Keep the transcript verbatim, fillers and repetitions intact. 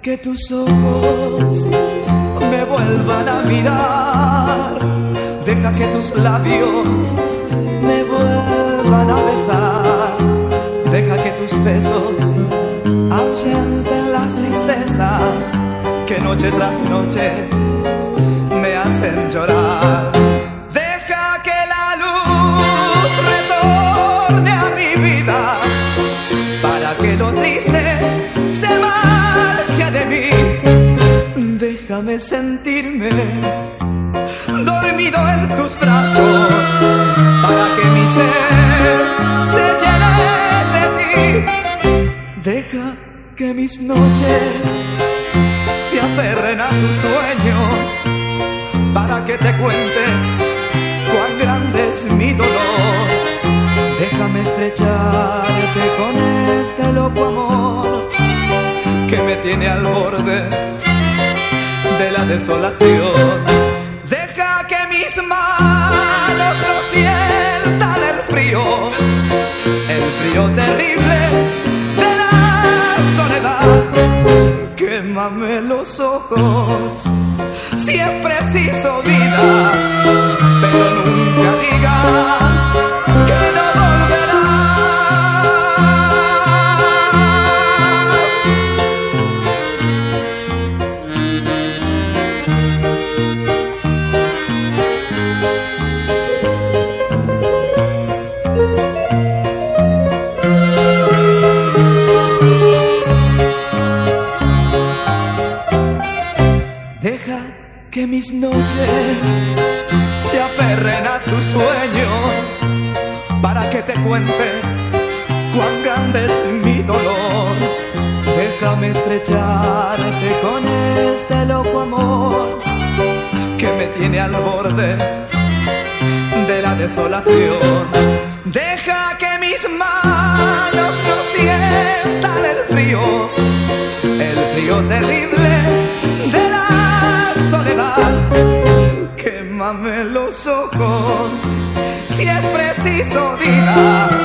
que tus ojos me vuelvan a mirar, deja que tus labios me vuelvan a besar, deja que tus besos ahuyenten las tristezas que noche tras noche me hacen llorar. Deja que la luz retorne a mi vida para que lo triste se marche de mí. Déjame sentirme dormido en tus brazos para que mi ser se llene de ti. Deja que mis noches se aferren a tus sueños para que te cuente cuán grande es mi dolor. Déjame estrecharte con este loco amor que me tiene al borde de la desolación. Deja que mis manos no sientan el frío, el frío terrible de la soledad. Quémame los ojos si es preciso, vida, pero nunca digas que no volverás. Deja que mis noches se aferren a tus sueños para que te cuente cuán grande es mi dolor. Déjame estrecharte con este loco amor que me tiene al borde de la desolación. Deja que mis manos no sientan el frío, el frío terrible de la soledad. Quémame los ojos si es preciso, vida,